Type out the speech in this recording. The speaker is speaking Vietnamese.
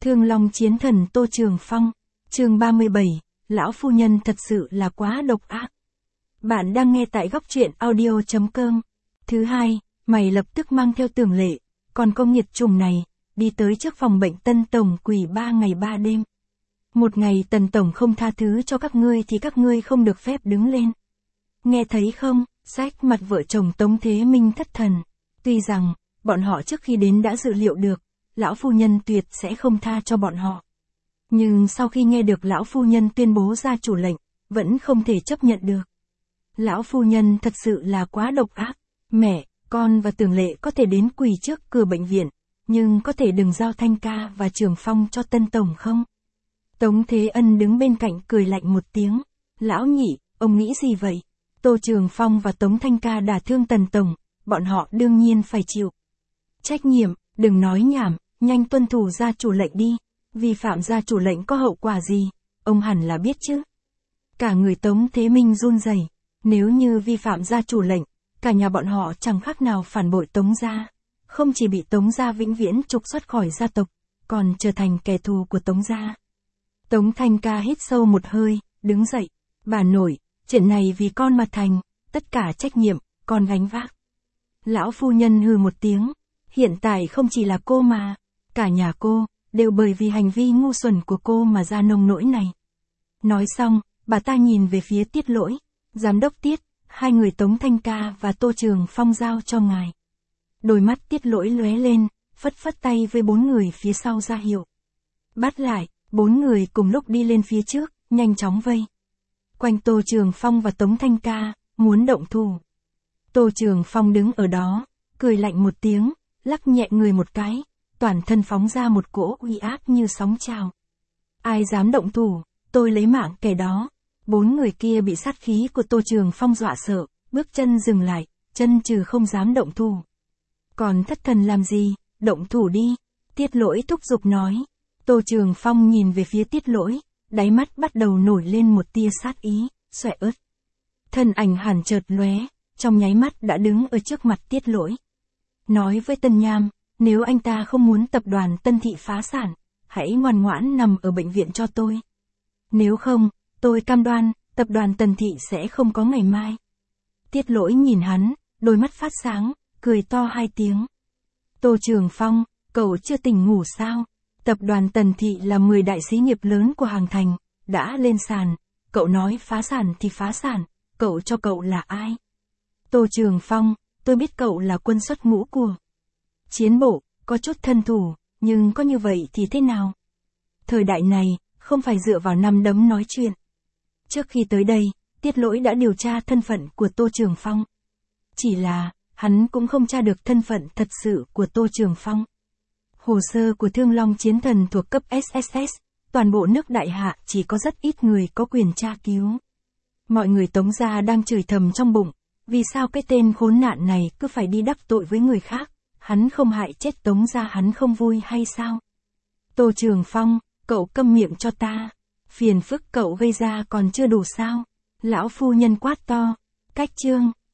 Thương Long Chiến Thần Tô Trường Phong, chương 37, lão phu nhân thật sự là quá độc ác. Bạn đang nghe tại góc truyện audio.com. Thứ hai, mày lập tức mang theo Tưởng Lệ, còn con nghiệt trùng này, đi tới trước phòng bệnh Tân Tổng quỳ 3 ngày 3 đêm. Một ngày Tần Tổng không tha thứ cho các ngươi thì các ngươi không được phép đứng lên. Nghe thấy không, sách mặt vợ chồng Tống Thế Minh thất thần. Tuy rằng, bọn họ trước khi đến đã dự liệu được, lão phu nhân tuyệt sẽ không tha cho bọn họ. Nhưng sau khi nghe được lão phu nhân tuyên bố ra chủ lệnh, vẫn không thể chấp nhận được. Lão phu nhân thật sự là quá độc ác. Mẹ, con và Tưởng Lệ có thể đến quỳ trước cửa bệnh viện, nhưng có thể đừng giao Thanh Ca và Trường Phong cho Tân Tổng không? Tống Thế Ân đứng bên cạnh cười lạnh một tiếng. Lão nhị, ông nghĩ gì vậy? Tô Trường Phong và Tống Thanh Ca đả thương Tần Tổng, bọn họ đương nhiên phải chịu trách nhiệm, đừng nói nhảm, nhanh tuân thủ gia chủ lệnh đi. Vi phạm gia chủ lệnh có hậu quả gì, ông hẳn là biết chứ. Cả người Tống Thế Minh run rẩy. Nếu như vi phạm gia chủ lệnh, cả nhà bọn họ chẳng khác nào phản bội Tống gia. Không chỉ bị Tống gia vĩnh viễn trục xuất khỏi gia tộc, còn trở thành kẻ thù của Tống gia. Tống Thanh Ca hít sâu một hơi, đứng dậy. Bà nội, chuyện này vì con mà thành, tất cả trách nhiệm, con gánh vác. Lão phu nhân hừ một tiếng. Hiện tại không chỉ là cô mà, cả nhà cô, đều bởi vì hành vi ngu xuẩn của cô mà ra nông nỗi này. Nói xong, bà ta nhìn về phía Tiết Lỗi. Giám đốc Tiết, hai người Tống Thanh Ca và Tô Trường Phong giao cho ngài. Đôi mắt Tiết Lỗi lóe lên, phất phất tay với 4 người phía sau ra hiệu. Bắt lại, 4 người cùng lúc đi lên phía trước, nhanh chóng vây quanh Tô Trường Phong và Tống Thanh Ca, muốn động thủ. Tô Trường Phong đứng ở đó, cười lạnh một tiếng, lắc nhẹ người một cái, toàn thân phóng ra một cỗ uy áp như sóng trào. Ai dám động thủ, tôi lấy mạng kẻ đó. 4 người kia bị sát khí của Tô Trường Phong dọa sợ, bước chân dừng lại, chân trừ không dám động thủ. Còn thất thần làm gì, động thủ đi. Tiết Lỗi thúc giục nói. Tô Trường Phong nhìn về phía Tiết Lỗi, đáy mắt bắt đầu nổi lên một tia sát ý, xoẹ ớt. Thân ảnh hàn chợt lóe, trong nháy mắt đã đứng ở trước mặt Tiết Lỗi. Nói với Tân Nham, nếu anh ta không muốn tập đoàn Tân Thị phá sản, hãy ngoan ngoãn nằm ở bệnh viện cho tôi. Nếu không, tôi cam đoan, tập đoàn Tần Thị sẽ không có ngày mai. Tiết Lỗi nhìn hắn, đôi mắt phát sáng, cười to 2 tiếng. Tô Trường Phong, cậu chưa tỉnh ngủ sao? Tập đoàn Tần Thị là 10 đại xí nghiệp lớn của Hàng Thành, đã lên sàn. Cậu nói phá sản thì phá sản, cậu cho cậu là ai? Tô Trường Phong, tôi biết cậu là quân xuất ngũ của chiến bộ, có chút thân thủ, nhưng có như vậy thì thế nào? Thời đại này, không phải dựa vào nắm đấm nói chuyện. Trước khi tới đây, Tiết Lỗi đã điều tra thân phận của Tô Trường Phong. Chỉ là, hắn cũng không tra được thân phận thật sự của Tô Trường Phong. Hồ sơ của Thương Long Chiến Thần thuộc cấp SSS, toàn bộ nước Đại Hạ chỉ có rất ít người có quyền tra cứu. Mọi người Tống gia đang chửi thầm trong bụng, vì sao cái tên khốn nạn này cứ phải đi đắc tội với người khác, hắn không hại chết Tống gia hắn không vui hay sao? Tô Trường Phong, cậu câm miệng cho ta, phiền phức cậu gây ra còn chưa đủ sao? Lão phu nhân quát to. Cách chương